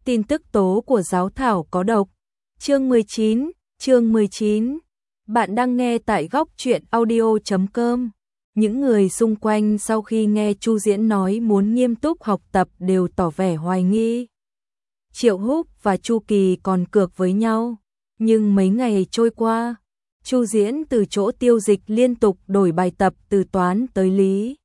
Tin tức tố của giáo thảo có độc. Chương 19. Bạn đang nghe tại góc truyện audio.com. Những người xung quanh sau khi nghe Chu Diễn nói muốn nghiêm túc học tập đều tỏ vẻ hoài nghi. Triệu Húc và Chu Kỳ còn cược với nhau, nhưng mấy ngày trôi qua, Chu Diễn từ chỗ Tiêu Dịch liên tục đổi bài tập từ toán tới lý,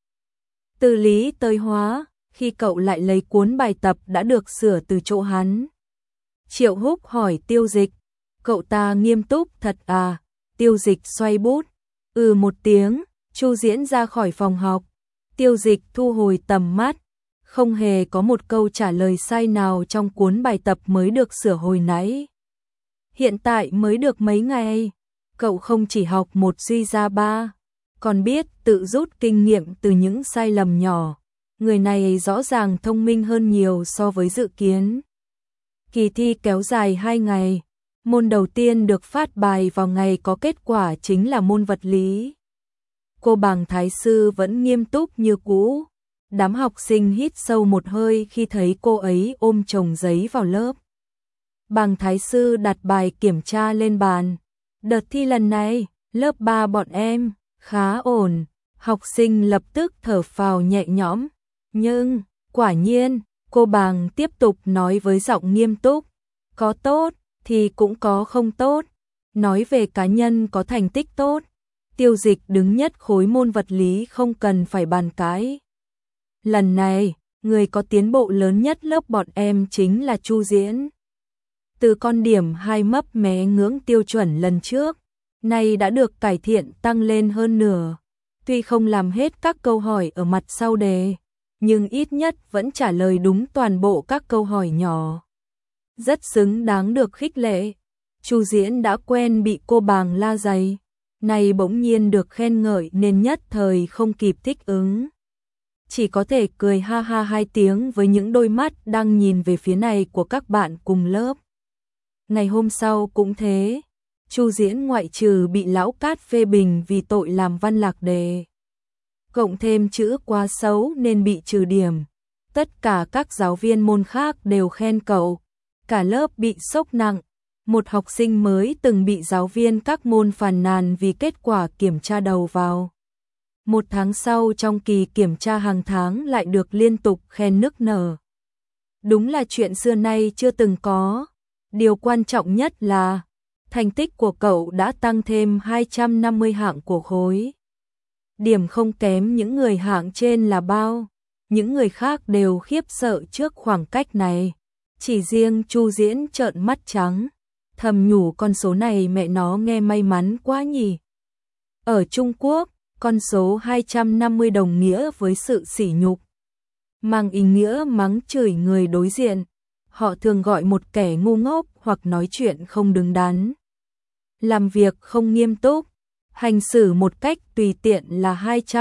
từ lý tới hóa, khi cậu lại lấy cuốn bài tập đã được sửa từ chỗ hắn. Triệu Húc hỏi Tiêu Dịch, cậu ta nghiêm túc thật à? Tiêu Dịch xoay bút, một tiếng. Chu Diễn ra khỏi phòng học. Tiêu Dịch thu hồi tầm mắt, không hề có một câu trả lời sai nào trong cuốn bài tập mới được sửa hồi nãy. Hiện tại mới được mấy ngày, cậu không chỉ học một suy ra ba, còn biết tự rút kinh nghiệm từ những sai lầm nhỏ. Người này rõ ràng thông minh hơn nhiều so với dự kiến. Kỳ thi kéo dài 2 ngày. Môn đầu tiên được phát bài vào ngày có kết quả chính là môn vật lý. Cô Bàng Thái Sư vẫn nghiêm túc như cũ. Đám học sinh hít sâu một hơi khi thấy cô ấy ôm chồng giấy vào lớp. Bàng Thái Sư đặt bài kiểm tra lên bàn. Đợt thi lần này, lớp 3 bọn em khá ổn. Học sinh lập tức thở phào nhẹ nhõm. Nhưng, quả nhiên, cô Bàng tiếp tục nói với giọng nghiêm túc. Có tốt, thì cũng có không tốt. Nói về cá nhân có thành tích tốt, Tiêu Dịch đứng nhất khối môn vật lý không cần phải bàn cãi. Lần này, người có tiến bộ lớn nhất lớp bọn em chính là Chu Diễn. Từ con điểm 2 mấp mé ngưỡng tiêu chuẩn lần trước, nay đã được cải thiện tăng lên hơn nửa. Tuy không làm hết các câu hỏi ở mặt sau đề, nhưng ít nhất vẫn trả lời đúng toàn bộ các câu hỏi nhỏ. Rất xứng đáng được khích lệ. Chu Diễn đã quen bị cô Bàng la dày, nay bỗng nhiên được khen ngợi nên nhất thời không kịp thích ứng. Chỉ có thể cười ha ha 2 tiếng với những đôi mắt đang nhìn về phía này của các bạn cùng lớp. Ngày hôm sau cũng thế, Chu Diễn ngoại trừ bị lão Cát phê bình vì tội làm văn lạc đề, cộng thêm chữ quá xấu nên bị trừ điểm. Tất cả các giáo viên môn khác đều khen cậu. Cả lớp bị sốc nặng. Một học sinh mới từng bị giáo viên các môn phàn nàn vì kết quả kiểm tra đầu vào. 1 tháng sau trong kỳ kiểm tra hàng tháng lại được liên tục khen nức nở. Đúng là chuyện xưa nay chưa từng có. Điều quan trọng nhất là thành tích của cậu đã tăng thêm 250 hạng của khối. Điểm không kém những người hạng trên là bao. Những người khác đều khiếp sợ trước khoảng cách này. Chỉ riêng Chu Diễn trợn mắt trắng, thầm nhủ con số này mẹ nó nghe may mắn quá nhỉ. Ở Trung Quốc, con số 250 đồng nghĩa với sự sỉ nhục, mang ý nghĩa mắng chửi người đối diện. Họ thường gọi một kẻ ngu ngốc hoặc nói chuyện không đứng đắn, làm việc không nghiêm túc, hành xử một cách tùy tiện là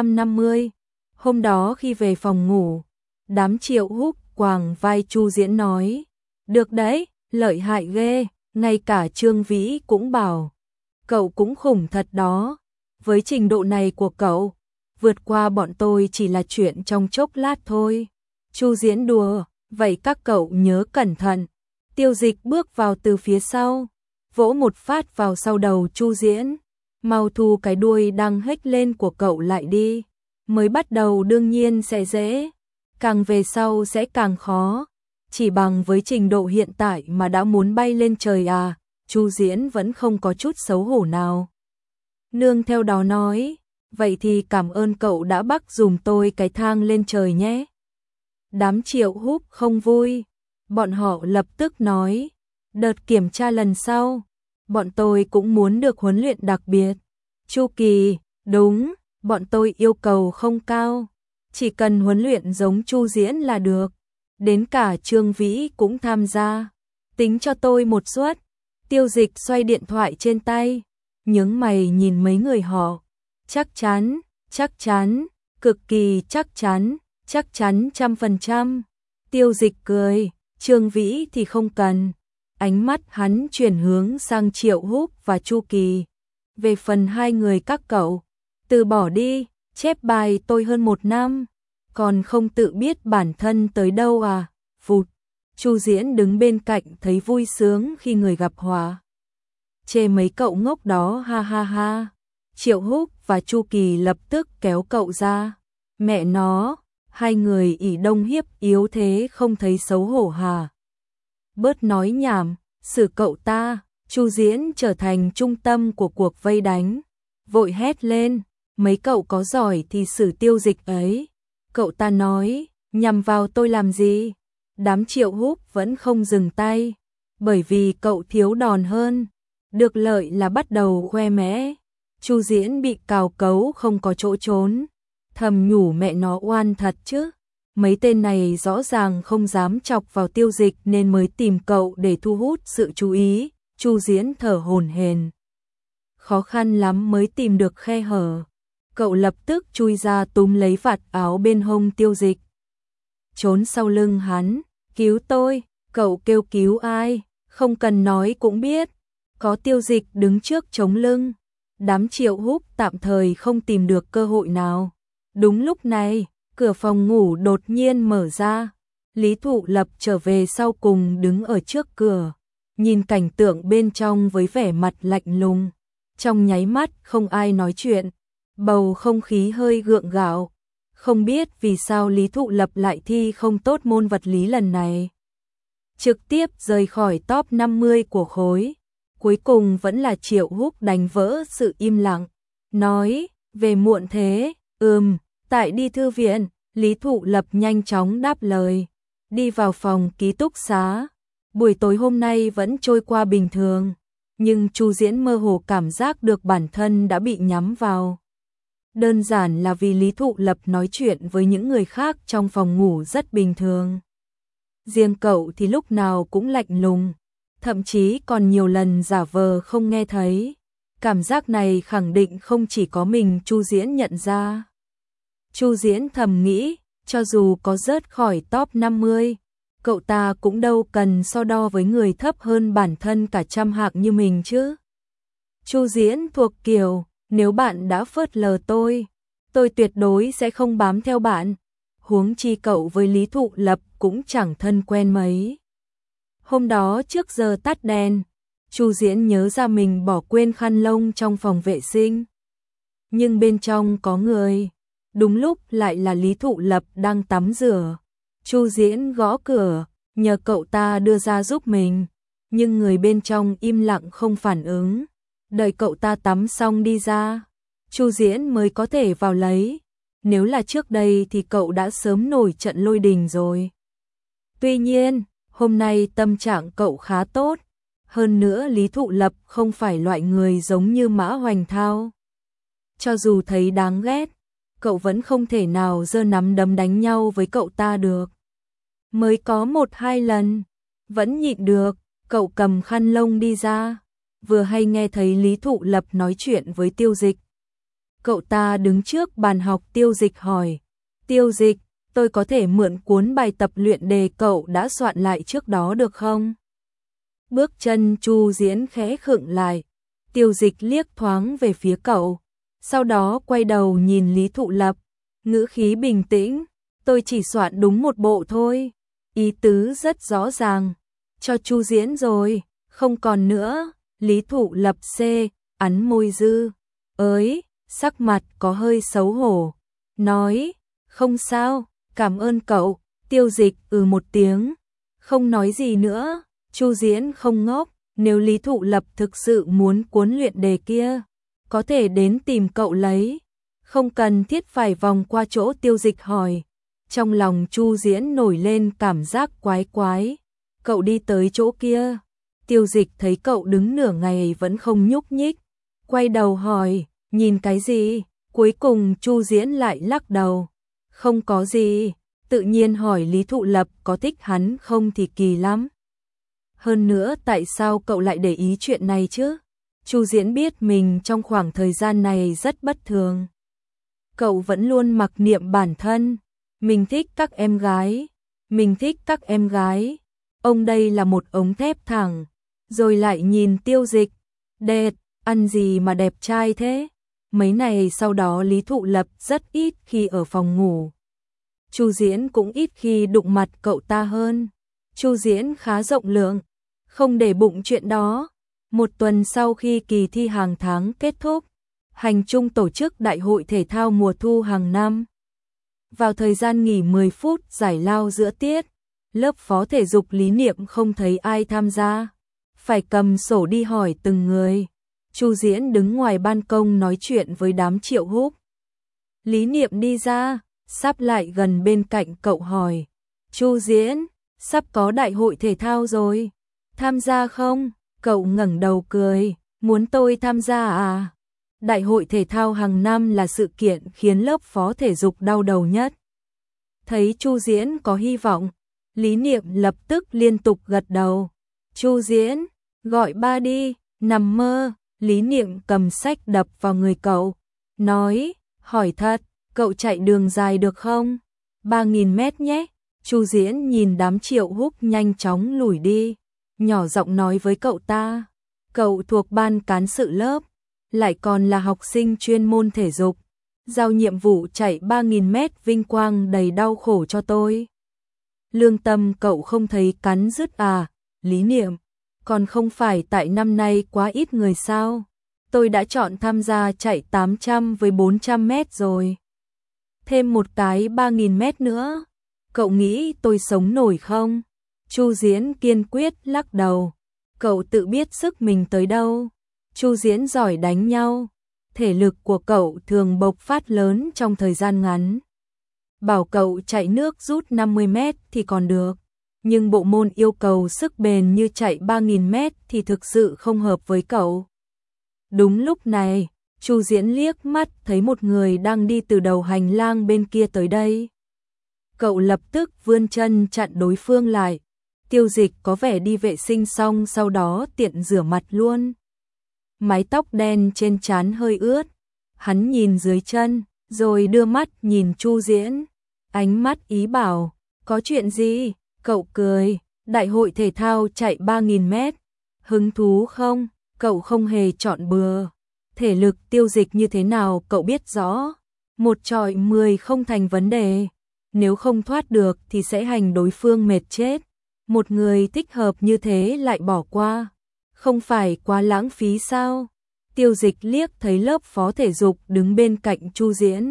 250. Hôm đó khi về phòng ngủ, đám Triệu Húc quàng vai Chu Diễn nói, được đấy, lợi hại ghê, ngay cả Trương Vĩ cũng bảo, cậu cũng khủng thật đó, với trình độ này của cậu, vượt qua bọn tôi chỉ là chuyện trong chốc lát thôi. Chu Diễn đùa, vậy các cậu nhớ cẩn thận. Tiêu Dịch bước vào từ phía sau, vỗ một phát vào sau đầu Chu Diễn, mau thu cái đuôi đang hếch lên của cậu lại đi, mới bắt đầu đương nhiên sẽ dễ, càng về sau sẽ càng khó. Chỉ bằng với trình độ hiện tại mà đã muốn bay lên trời à? Chu Diễn vẫn không có chút xấu hổ nào. Nương theo đó nói, vậy thì cảm ơn cậu đã bắt dùm tôi cái thang lên trời nhé. Đám Triệu Húc không vui, bọn họ lập tức nói, đợt kiểm tra lần sau, bọn tôi cũng muốn được huấn luyện đặc biệt. Chu Kỳ, đúng, bọn tôi yêu cầu không cao, chỉ cần huấn luyện giống Chu Diễn là được. Đến cả Trương Vĩ cũng tham gia. Tính cho tôi một suất. Tiêu Dịch xoay điện thoại trên tay, nhướng mày nhìn mấy người họ. Chắc chắn, cực kỳ chắc chắn 100%. Tiêu Dịch cười, Trương Vĩ thì không cần. Ánh mắt hắn chuyển hướng sang Triệu Húc và Chu Kỳ. Về phần 2 người các cậu, từ bỏ đi, chép bài tôi hơn 1 năm. Còn không tự biết bản thân tới đâu à? Phụt. Chu Diễn đứng bên cạnh thấy vui sướng khi người gặp hòa. Chê mấy cậu ngốc đó ha ha ha. Triệu Húc và Chu Kỳ lập tức kéo cậu ra. Mẹ nó, hai người ỷ đông hiếp yếu thế không thấy xấu hổ hả? Bớt nói nhảm, xử cậu ta. Chu Diễn trở thành trung tâm của cuộc vây đánh. Vội hét lên, mấy cậu có giỏi thì xử Tiêu Dịch ấy. Cậu ta nói, nhằm vào tôi làm gì? Đám Triệu Húc vẫn không dừng tay, bởi vì cậu thiếu đòn hơn. Được lợi là bắt đầu khoe mẽ. Chu Diễn bị cào cấu không có chỗ trốn, thầm nhủ mẹ nó oan thật chứ. Mấy tên này rõ ràng không dám chọc vào Tiêu Dịch nên mới tìm cậu để thu hút sự chú ý. Chu Diễn thở hổn hển. Khó khăn lắm mới tìm được khe hở. Cậu lập tức chui ra túm lấy vạt áo bên hông Tiêu Dịch. Trốn sau lưng hắn, cứu tôi, cậu kêu cứu ai, không cần nói cũng biết. Có Tiêu Dịch đứng trước chống lưng. Đám Triệu Húc tạm thời không tìm được cơ hội nào. Đúng lúc này, cửa phòng ngủ đột nhiên mở ra. Lý Thụ Lập trở về sau cùng đứng ở trước cửa, nhìn cảnh tượng bên trong với vẻ mặt lạnh lùng. Trong nháy mắt không ai nói chuyện, bầu không khí hơi gượng gạo. Không biết vì sao Lý Thụ Lập lại thi không tốt môn vật lý lần này. Trực tiếp rời khỏi top 50 của khối. Cuối cùng vẫn là Triệu Húc đánh vỡ sự im lặng. Nói, về muộn thế, tại đi thư viện. Lý Thụ Lập nhanh chóng đáp lời. Đi vào phòng ký túc xá. Buổi tối hôm nay vẫn trôi qua bình thường. Nhưng Chu Diễn mơ hồ cảm giác được bản thân đã bị nhắm vào. Đơn giản là vì Lý Thụ Lập nói chuyện với những người khác trong phòng ngủ rất bình thường. Riêng cậu thì lúc nào cũng lạnh lùng, thậm chí còn nhiều lần giả vờ không nghe thấy. Cảm giác này khẳng định không chỉ có mình Chu Diễn nhận ra. Chu Diễn thầm nghĩ, cho dù có rớt khỏi top 50, cậu ta cũng đâu cần so đo với người thấp hơn bản thân cả trăm hạng như mình chứ. Chu Diễn thuộc kiểu, nếu bạn đã phớt lờ tôi tuyệt đối sẽ không bám theo bạn. Huống chi cậu với Lý Thụ Lập cũng chẳng thân quen mấy. Hôm đó trước giờ tắt đèn, Chu Diễn nhớ ra mình bỏ quên khăn lông trong phòng vệ sinh. Nhưng bên trong có người, đúng lúc lại là Lý Thụ Lập đang tắm rửa. Chu Diễn gõ cửa, nhờ cậu ta đưa ra giúp mình, nhưng người bên trong im lặng không phản ứng. Đợi cậu ta tắm xong đi ra, Chu Diễn mới có thể vào lấy. Nếu là trước đây thì cậu đã sớm nổi trận lôi đình rồi. Tuy nhiên, hôm nay tâm trạng cậu khá tốt. Hơn nữa Lý Thụ Lập không phải loại người giống như Mã Hoành Thao. Cho dù thấy đáng ghét, cậu vẫn không thể nào giơ nắm đấm đánh nhau với cậu ta được. Mới có 1-2 lần, vẫn nhịn được, cậu cầm khăn lông đi ra. Vừa hay nghe thấy Lý Thụ Lập nói chuyện với Tiêu Dịch. Cậu ta đứng trước bàn học. Tiêu Dịch hỏi, Tiêu Dịch, tôi có thể mượn cuốn bài tập luyện đề cậu đã soạn lại trước đó được không? Bước chân Chu Diễn khẽ khựng lại. Tiêu Dịch liếc thoáng về phía cậu, sau đó quay đầu nhìn Lý Thụ Lập, ngữ khí bình tĩnh, tôi chỉ soạn đúng một bộ thôi. Ý tứ rất rõ ràng, cho Chu Diễn rồi, không còn nữa. Lý Thụ Lập ấn môi dư, sắc mặt có hơi xấu hổ, nói, không sao, cảm ơn cậu. Tiêu Dịch một tiếng, không nói gì nữa. Chu Diễn không ngốc, nếu Lý Thụ Lập thực sự muốn cuốn luyện đề kia, có thể đến tìm cậu lấy, không cần thiết phải vòng qua chỗ Tiêu Dịch hỏi. Trong lòng Chu Diễn nổi lên cảm giác quái quái. Cậu đi tới chỗ kia. Tiêu Dịch thấy cậu đứng nửa ngày vẫn không nhúc nhích, quay đầu hỏi, nhìn cái gì? Cuối cùng Chu Diễn lại lắc đầu, không có gì. Tự nhiên hỏi Lý Thụ Lập có thích hắn không thì kỳ lắm. Hơn nữa tại sao cậu lại để ý chuyện này chứ? Chu Diễn biết mình trong khoảng thời gian này rất bất thường. Cậu vẫn luôn mặc niệm bản thân, mình thích các em gái, mình thích các em gái. Ông đây là một ống thép thẳng. Rồi lại nhìn Tiêu Dịch, đẹp, ăn gì mà đẹp trai thế? Mấy này sau đó Lý Thụ Lập rất ít khi ở phòng ngủ. Chu Diễn cũng ít khi đụng mặt cậu ta hơn. Chu Diễn khá rộng lượng, không để bụng chuyện đó. Một tuần sau khi kỳ thi hàng tháng kết thúc, Hành Trung tổ chức đại hội thể thao mùa thu hàng năm. Vào thời gian nghỉ 10 phút giải lao giữa tiết, lớp phó thể dục Lý Niệm không thấy ai tham gia, phải cầm sổ đi hỏi từng người. Chu Diễn đứng ngoài ban công nói chuyện với đám Triệu Húc. Lý Niệm đi ra, sắp lại gần bên cạnh cậu hỏi: Chu Diễn, sắp có đại hội thể thao rồi, tham gia không? Cậu ngẩng đầu cười: muốn tôi tham gia à? Đại hội thể thao hàng năm là sự kiện khiến lớp phó thể dục đau đầu nhất. Thấy Chu Diễn có hy vọng, Lý Niệm lập tức liên tục gật đầu. Chu Diễn, gọi ba đi. Nằm mơ. Lý Niệm cầm sách đập vào người cậu, nói: hỏi thật, cậu chạy đường dài được không? 3.000 mét nhé. Chu Diễn nhìn đám Triệu Húc nhanh chóng lùi đi, nhỏ giọng nói với cậu ta: cậu thuộc ban cán sự lớp, lại còn là học sinh chuyên môn thể dục, giao nhiệm vụ chạy 3.000 mét vinh quang đầy đau khổ cho tôi. Lương tâm cậu không thấy cắn rứt à? Lý Niệm, còn không phải tại năm nay quá ít người sao? Tôi đã chọn tham gia chạy 800 với 400 mét rồi. Thêm một cái 3.000 mét nữa, cậu nghĩ tôi sống nổi không? Chu Diễn kiên quyết lắc đầu. Cậu tự biết sức mình tới đâu. Chu Diễn giỏi đánh nhau, thể lực của cậu thường bộc phát lớn trong thời gian ngắn. Bảo cậu chạy nước rút 50 mét thì còn được, nhưng bộ môn yêu cầu sức bền như chạy 3.000 mét thì thực sự không hợp với cậu. Đúng lúc này, Chu Diễn liếc mắt thấy một người đang đi từ đầu hành lang bên kia tới đây. Cậu lập tức vươn chân chặn đối phương lại. Tiêu Dịch có vẻ đi vệ sinh xong sau đó tiện rửa mặt luôn. Mái tóc đen trên trán hơi ướt, hắn nhìn dưới chân, rồi đưa mắt nhìn Chu Diễn, ánh mắt ý bảo: có chuyện gì? Cậu cười: đại hội thể thao chạy 3.000 mét, hứng thú không? Cậu không hề chọn bừa, thể lực Tiêu Dịch như thế nào cậu biết rõ, 1 chọi 10 không thành vấn đề, nếu không thoát được thì sẽ hành đối phương mệt chết. Một người thích hợp như thế lại bỏ qua, không phải quá lãng phí sao? Tiêu Dịch liếc thấy lớp phó thể dục đứng bên cạnh Chu Diễn,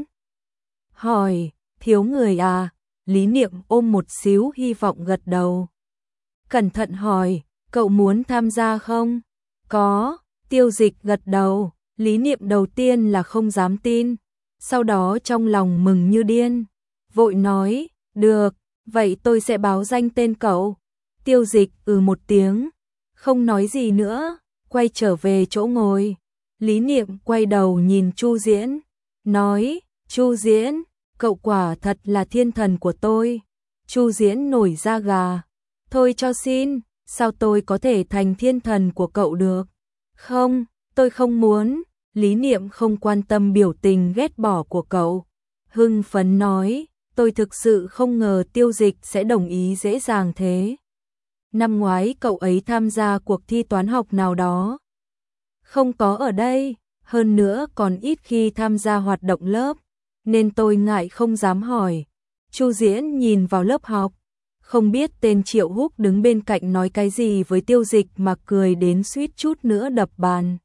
hỏi: thiếu người à? Lý Niệm ôm một xíu hy vọng gật đầu. Cẩn thận hỏi: cậu muốn tham gia không? Có. Tiêu Dịch gật đầu. Lý Niệm đầu tiên là không dám tin, sau đó trong lòng mừng như điên, vội nói: được, vậy tôi sẽ báo danh tên cậu. Tiêu Dịch một tiếng, không nói gì nữa, quay trở về chỗ ngồi. Lý Niệm quay đầu nhìn Chu Diễn, nói: Chu Diễn, cậu quả thật là thiên thần của tôi. Chu Diễn nổi da gà: thôi cho xin, sao tôi có thể thành thiên thần của cậu được? Không, tôi không muốn. Lý Niệm không quan tâm biểu tình ghét bỏ của cậu, hưng phấn nói: tôi thực sự không ngờ Tiêu Dịch sẽ đồng ý dễ dàng thế. Năm ngoái cậu ấy tham gia cuộc thi toán học nào đó, không có ở đây, hơn nữa còn ít khi tham gia hoạt động lớp, nên tôi ngại không dám hỏi. Chu Diễn nhìn vào lớp học, không biết tên Triệu Húc đứng bên cạnh nói cái gì với Tiêu Dịch mà cười đến suýt chút nữa đập bàn.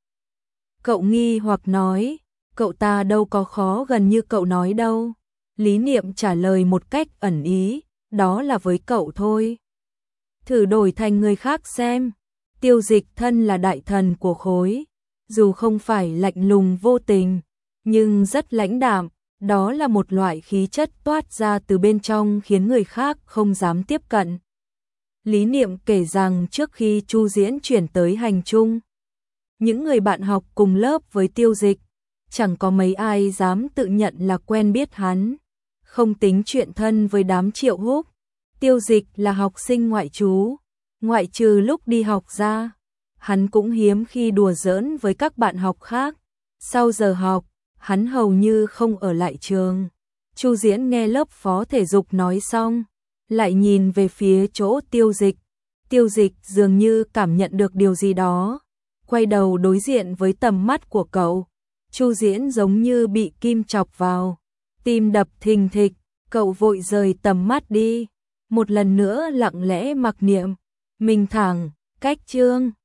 Cậu nghi hoặc nói: cậu ta đâu có khó gần như cậu nói đâu. Lý Niệm trả lời một cách ẩn ý: đó là với cậu thôi. Thử đổi thành người khác xem. Tiêu Dịch thân là đại thần của khối, dù không phải lạnh lùng vô tình, nhưng rất lãnh đạm, đó là một loại khí chất toát ra từ bên trong khiến người khác không dám tiếp cận. Lý Niệm kể rằng trước khi Chu Diễn chuyển tới Hành Trung, những người bạn học cùng lớp với Tiêu Dịch, chẳng có mấy ai dám tự nhận là quen biết hắn, không tính chuyện thân với đám Triệu Húc. Tiêu Dịch là học sinh ngoại trú, ngoại trừ lúc đi học ra, hắn cũng hiếm khi đùa giỡn với các bạn học khác. Sau giờ học, hắn hầu như không ở lại trường. Chu Diễn nghe lớp phó thể dục nói xong, lại nhìn về phía chỗ Tiêu Dịch. Tiêu Dịch dường như cảm nhận được điều gì đó, quay đầu đối diện với tầm mắt của cậu. Chu Diễn giống như bị kim chọc vào, tim đập thình thịch, cậu vội rời tầm mắt đi. một lần nữa lặng lẽ mặc niệm. Mình thẳng, cách chương